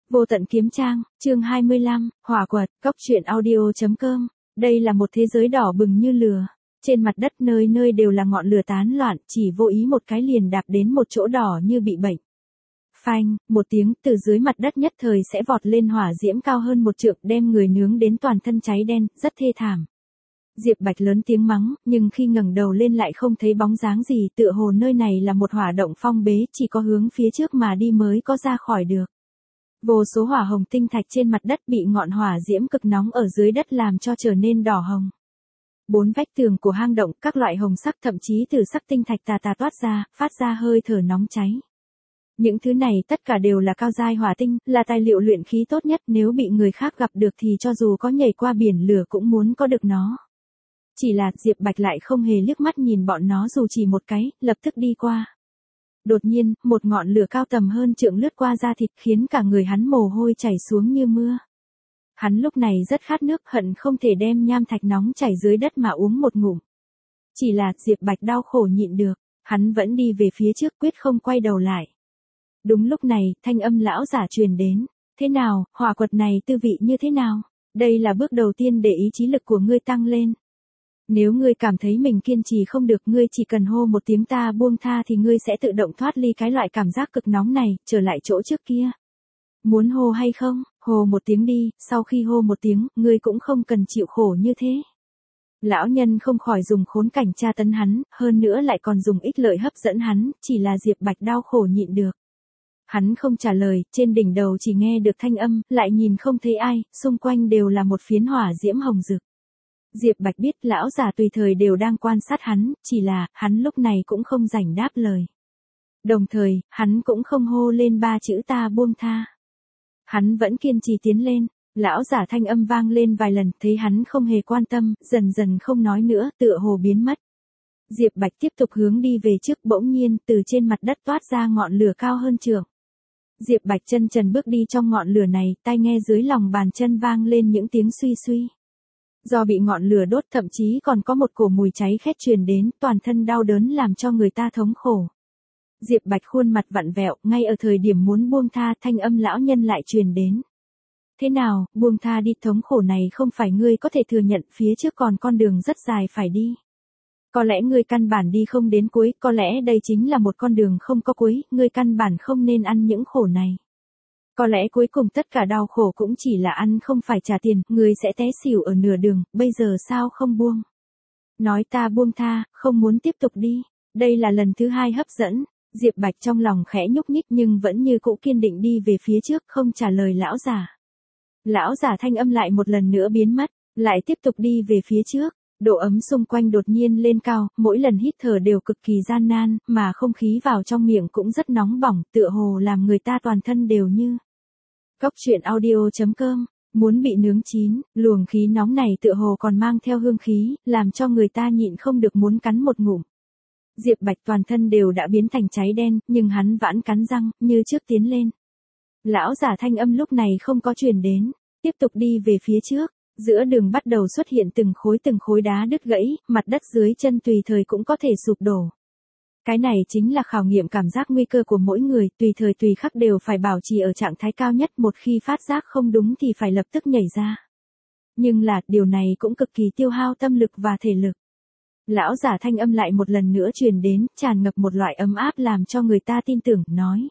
Vô tận kiếm trang, chương 25, hỏa quật, cốc truyện audio.com. Đây là một thế giới đỏ bừng như lửa. Trên mặt đất nơi nơi đều là ngọn lửa tán loạn, chỉ vô ý một cái liền đạp đến một chỗ đỏ như bị bệnh. Phanh, một tiếng, từ dưới mặt đất nhất thời sẽ vọt lên hỏa diễm cao hơn một trượng, đem người nướng đến toàn thân cháy đen, rất thê thảm. Diệp Bạch lớn tiếng mắng, nhưng khi ngẩng đầu lên lại không thấy bóng dáng gì, tựa hồ nơi này là một hỏa động phong bế, chỉ có hướng phía trước mà đi mới có ra khỏi được. Vô số hỏa hồng tinh thạch trên mặt đất bị ngọn hỏa diễm cực nóng ở dưới đất làm cho trở nên đỏ hồng. Bốn vách tường của hang động, các loại hồng sắc thậm chí từ sắc tinh thạch tà tà toát ra, phát ra hơi thở nóng cháy. Những thứ này tất cả đều là cao giai hỏa tinh, là tài liệu luyện khí tốt nhất, nếu bị người khác gặp được thì cho dù có nhảy qua biển lửa cũng muốn có được nó. Chỉ là Diệp Bạch lại không hề liếc mắt nhìn bọn nó dù chỉ một cái, lập tức đi qua. Đột nhiên, một ngọn lửa cao tầm hơn trượng lướt qua da thịt khiến cả người hắn mồ hôi chảy xuống như mưa. Hắn lúc này rất khát nước, hận không thể đem nham thạch nóng chảy dưới đất mà uống một ngụm. Chỉ là Diệp Bạch đau khổ nhịn được, hắn vẫn đi về phía trước quyết không quay đầu lại. Đúng lúc này, thanh âm lão giả truyền đến. Thế nào, hỏa quật này tư vị như thế nào? Đây là bước đầu tiên để ý chí lực của ngươi tăng lên. Nếu ngươi cảm thấy mình kiên trì không được, ngươi chỉ cần hô một tiếng ta buông tha thì ngươi sẽ tự động thoát ly cái loại cảm giác cực nóng này, trở lại chỗ trước kia. Muốn hô hay không? Hô một tiếng đi, sau khi hô một tiếng, ngươi cũng không cần chịu khổ như thế. Lão nhân không khỏi dùng khốn cảnh tra tấn hắn, hơn nữa lại còn dùng ích lợi hấp dẫn hắn, chỉ là Diệp Bạch đau khổ nhịn được. Hắn không trả lời, trên đỉnh đầu chỉ nghe được thanh âm, lại nhìn không thấy ai, xung quanh đều là một phiến hỏa diễm hồng rực. Diệp Bạch biết lão già tùy thời đều đang quan sát hắn, chỉ là, hắn lúc này cũng không rảnh đáp lời. Đồng thời, hắn cũng không hô lên ba chữ ta buông tha. Hắn vẫn kiên trì tiến lên, lão giả thanh âm vang lên vài lần, thấy hắn không hề quan tâm, dần dần không nói nữa, tựa hồ biến mất. Diệp Bạch tiếp tục hướng đi về trước, bỗng nhiên, từ trên mặt đất toát ra ngọn lửa cao hơn trượng. Diệp Bạch chân trần bước đi trong ngọn lửa này, tai nghe dưới lòng bàn chân vang lên những tiếng suy suy. Do bị ngọn lửa đốt thậm chí còn có một cổ mùi cháy khét truyền đến, toàn thân đau đớn làm cho người ta thống khổ. Diệp Bạch khuôn mặt vặn vẹo, ngay ở thời điểm muốn buông tha, thanh âm lão nhân lại truyền đến. Thế nào, buông tha đi, thống khổ này không phải ngươi có thể thừa nhận, phía trước còn con đường rất dài phải đi. Có lẽ ngươi căn bản đi không đến cuối, có lẽ đây chính là một con đường không có cuối, ngươi căn bản không nên ăn những khổ này. Có lẽ cuối cùng tất cả đau khổ cũng chỉ là ăn không phải trả tiền, ngươi sẽ té xỉu ở nửa đường, bây giờ sao không buông? Nói ta buông tha, không muốn tiếp tục đi. Đây là lần thứ hai hấp dẫn, Diệp Bạch trong lòng khẽ nhúc nhích nhưng vẫn như cũ kiên định đi về phía trước, không trả lời lão giả. Lão giả thanh âm lại một lần nữa biến mất, lại tiếp tục đi về phía trước. Độ ấm xung quanh đột nhiên lên cao, mỗi lần hít thở đều cực kỳ gian nan, mà không khí vào trong miệng cũng rất nóng bỏng, tựa hồ làm người ta toàn thân đều như. Cốc truyện audio.com, muốn bị nướng chín, luồng khí nóng này tựa hồ còn mang theo hương khí, làm cho người ta nhịn không được muốn cắn một ngụm. Diệp Bạch toàn thân đều đã biến thành cháy đen, nhưng hắn vẫn cắn răng, như trước tiến lên. Lão giả thanh âm lúc này không có truyền đến, tiếp tục đi về phía trước. Giữa đường bắt đầu xuất hiện từng khối đá đứt gãy, mặt đất dưới chân tùy thời cũng có thể sụp đổ. Cái này chính là khảo nghiệm cảm giác nguy cơ của mỗi người, tùy thời tùy khắc đều phải bảo trì ở trạng thái cao nhất, một khi phát giác không đúng thì phải lập tức nhảy ra. Nhưng là, điều này cũng cực kỳ tiêu hao tâm lực và thể lực. Lão giả thanh âm lại một lần nữa truyền đến, tràn ngập một loại ấm áp làm cho người ta tin tưởng, nói.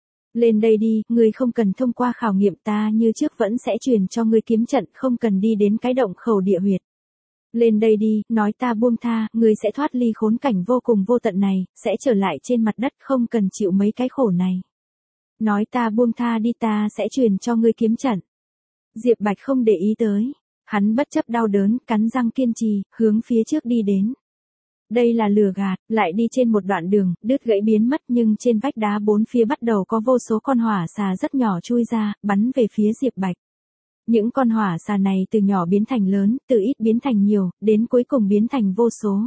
Lên đây đi, ngươi không cần thông qua khảo nghiệm, ta như trước vẫn sẽ truyền cho ngươi kiếm trận, không cần đi đến cái động khẩu địa huyệt. Lên đây đi, nói ta buông tha, ngươi sẽ thoát ly khốn cảnh vô cùng vô tận này, sẽ trở lại trên mặt đất, không cần chịu mấy cái khổ này. Nói ta buông tha đi, ta sẽ truyền cho ngươi kiếm trận. Diệp Bạch không để ý tới, hắn bất chấp đau đớn, cắn răng kiên trì, hướng phía trước đi đến. Đây là lừa gạt, lại đi trên một đoạn đường, đứt gãy biến mất nhưng trên vách đá bốn phía bắt đầu có vô số con hỏa xà rất nhỏ chui ra, bắn về phía Diệp Bạch. Những con hỏa xà này từ nhỏ biến thành lớn, từ ít biến thành nhiều, đến cuối cùng biến thành vô số.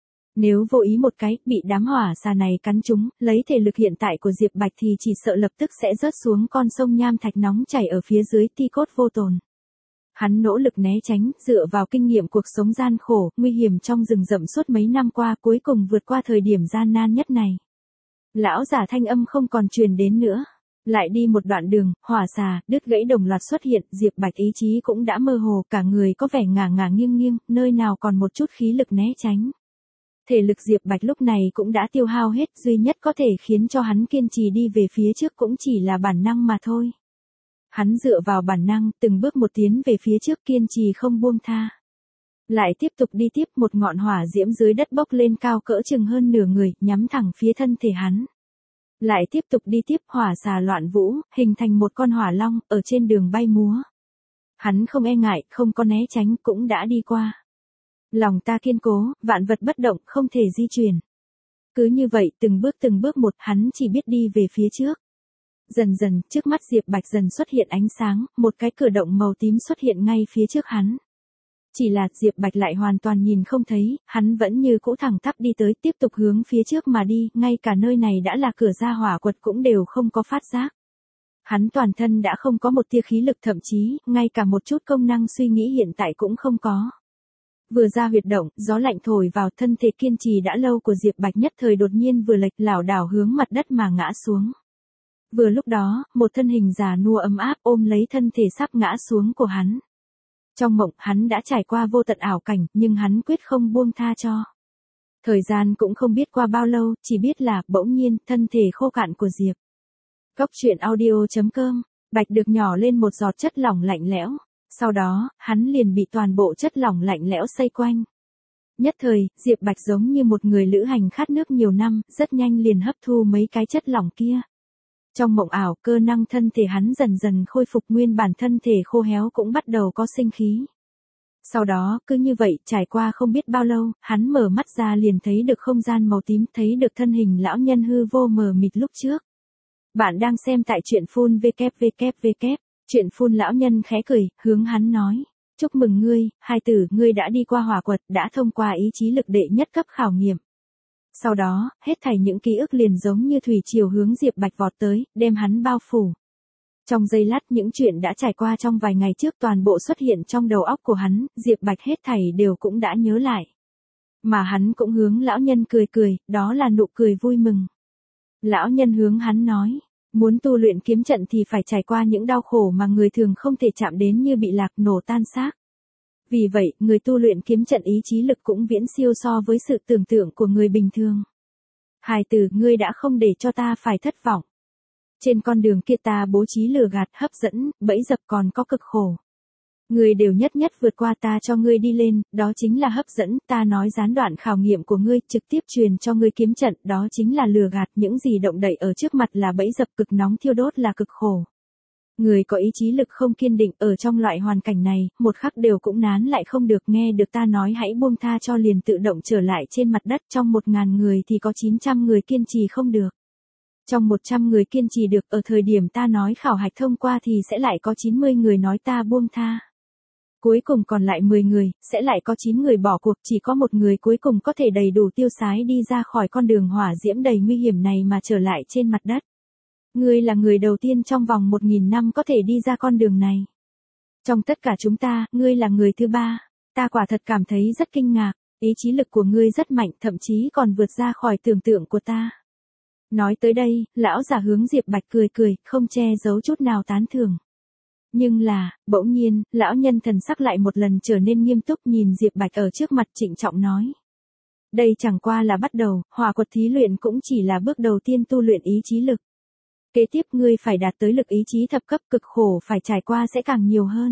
Nếu vô ý một cái, bị đám hỏa xà này cắn trúng, lấy thể lực hiện tại của Diệp Bạch thì chỉ sợ lập tức sẽ rớt xuống con sông nham thạch nóng chảy ở phía dưới, thi cốt vô tồn. Hắn nỗ lực né tránh, dựa vào kinh nghiệm cuộc sống gian khổ, nguy hiểm trong rừng rậm suốt mấy năm qua, cuối cùng vượt qua thời điểm gian nan nhất này. Lão giả thanh âm không còn truyền đến nữa. Lại đi một đoạn đường, hỏa xà, đứt gãy đồng loạt xuất hiện, Diệp Bạch ý chí cũng đã mơ hồ, cả người có vẻ ngả ngả nghiêng nghiêng, nơi nào còn một chút khí lực né tránh. Thể lực Diệp Bạch lúc này cũng đã tiêu hao hết, duy nhất có thể khiến cho hắn kiên trì đi về phía trước cũng chỉ là bản năng mà thôi. Hắn dựa vào bản năng, từng bước một tiến về phía trước kiên trì không buông tha. Lại tiếp tục đi tiếp, một ngọn hỏa diễm dưới đất bốc lên cao cỡ chừng hơn nửa người, nhắm thẳng phía thân thể hắn. Lại tiếp tục đi tiếp, hỏa xà loạn vũ, hình thành một con hỏa long, ở trên đường bay múa. Hắn không e ngại, không có né tránh, cũng đã đi qua. Lòng ta kiên cố, vạn vật bất động, không thể di chuyển. Cứ như vậy, từng bước một, hắn chỉ biết đi về phía trước. Dần dần, trước mắt Diệp Bạch dần xuất hiện ánh sáng, một cái cửa động màu tím xuất hiện ngay phía trước hắn. Chỉ là Diệp Bạch lại hoàn toàn nhìn không thấy, hắn vẫn như cũ thẳng tắp đi tới, tiếp tục hướng phía trước mà đi, ngay cả nơi này đã là cửa ra hỏa quật cũng đều không có phát giác. Hắn toàn thân đã không có một tia khí lực, thậm chí, ngay cả một chút công năng suy nghĩ hiện tại cũng không có. Vừa ra huyệt động, gió lạnh thổi vào, thân thể kiên trì đã lâu của Diệp Bạch nhất thời đột nhiên vừa lệch lảo đảo hướng mặt đất mà ngã xuống. Vừa lúc đó, một thân hình già nua ấm áp ôm lấy thân thể sắp ngã xuống của hắn. Trong mộng, hắn đã trải qua vô tận ảo cảnh, nhưng hắn quyết không buông tha cho. Thời gian cũng không biết qua bao lâu, chỉ biết là, bỗng nhiên, thân thể khô cạn của Diệp. Cốc truyện audio.com, Bạch được nhỏ lên một giọt chất lỏng lạnh lẽo. Sau đó, hắn liền bị toàn bộ chất lỏng lạnh lẽo xoay quanh. Nhất thời, Diệp Bạch giống như một người lữ hành khát nước nhiều năm, rất nhanh liền hấp thu mấy cái chất lỏng kia. Trong mộng ảo, cơ năng thân thể hắn dần dần khôi phục, nguyên bản thân thể khô héo cũng bắt đầu có sinh khí. Sau đó, cứ như vậy, trải qua không biết bao lâu, hắn mở mắt ra liền thấy được không gian màu tím, thấy được thân hình lão nhân hư vô mờ mịt lúc trước. Bạn đang xem tại truyện phun www. Truyện phun lão nhân khẽ cười, hướng hắn nói. Chúc mừng ngươi, hai tử, ngươi đã đi qua hỏa quật, đã thông qua ý chí lực đệ nhất cấp khảo nghiệm. Sau đó, hết thảy những ký ức liền giống như thủy triều hướng Diệp Bạch vọt tới, đem hắn bao phủ. Trong giây lát, những chuyện đã trải qua trong vài ngày trước toàn bộ xuất hiện trong đầu óc của hắn, Diệp Bạch hết thảy đều cũng đã nhớ lại. Mà hắn cũng hướng lão nhân cười cười, đó là nụ cười vui mừng. Lão nhân hướng hắn nói, muốn tu luyện kiếm trận thì phải trải qua những đau khổ mà người thường không thể chạm đến, như bị lạc nổ tan xác. Vì vậy, người tu luyện kiếm trận ý chí lực cũng viễn siêu so với sự tưởng tượng của người bình thường. Hài tử, ngươi đã không để cho ta phải thất vọng. Trên con đường kia ta bố trí lừa gạt, hấp dẫn, bẫy dập, còn có cực khổ. Ngươi đều nhất nhất vượt qua, ta cho ngươi đi lên, đó chính là hấp dẫn, ta nói gián đoạn khảo nghiệm của ngươi, trực tiếp truyền cho ngươi kiếm trận, đó chính là lừa gạt, những gì động đậy ở trước mặt là bẫy dập, cực nóng thiêu đốt là cực khổ. Người có ý chí lực không kiên định, ở trong loại hoàn cảnh này, một khắc đều cũng nán lại không được, nghe được ta nói hãy buông tha cho liền tự động trở lại trên mặt đất, trong 1000 người thì có 900 người kiên trì không được. Trong 100 người kiên trì được, ở thời điểm ta nói khảo hạch thông qua thì sẽ lại có 90 người nói ta buông tha. Cuối cùng còn lại 10 người, sẽ lại có 9 người bỏ cuộc, chỉ có một người cuối cùng có thể đầy đủ tiêu sái đi ra khỏi con đường hỏa diễm đầy nguy hiểm này mà trở lại trên mặt đất. Ngươi là người đầu tiên trong vòng 1000 năm có thể đi ra con đường này. Trong tất cả chúng ta, ngươi là người thứ 3. Ta quả thật cảm thấy rất kinh ngạc, ý chí lực của ngươi rất mạnh, thậm chí còn vượt ra khỏi tưởng tượng của ta. Nói tới đây, lão già hướng Diệp Bạch cười cười, không che giấu chút nào tán thưởng. Nhưng là, bỗng nhiên, lão nhân thần sắc lại một lần trở nên nghiêm túc, nhìn Diệp Bạch ở trước mặt trịnh trọng nói. Đây chẳng qua là bắt đầu, hỏa quật thí luyện cũng chỉ là bước đầu tiên tu luyện ý chí lực. Kế tiếp ngươi phải đạt tới lực ý chí thập cấp, cực khổ phải trải qua sẽ càng nhiều hơn.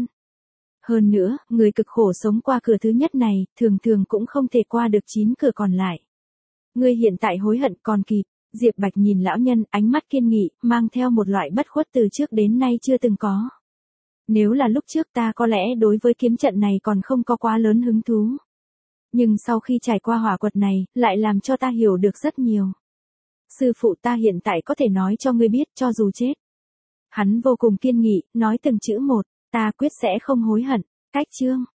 Hơn nữa, người cực khổ sống qua cửa thứ nhất này, thường thường cũng không thể qua được 9 cửa còn lại. Ngươi hiện tại hối hận còn kịp. Diệp Bạch nhìn lão nhân, ánh mắt kiên nghị, mang theo một loại bất khuất từ trước đến nay chưa từng có. Nếu là lúc trước ta có lẽ đối với kiếm trận này còn không có quá lớn hứng thú. Nhưng sau khi trải qua hỏa quật này, lại làm cho ta hiểu được rất nhiều. Sư phụ, ta hiện tại có thể nói cho ngươi biết, cho dù chết. Hắn vô cùng kiên nghị, nói từng chữ một, ta quyết sẽ không hối hận. Cách chương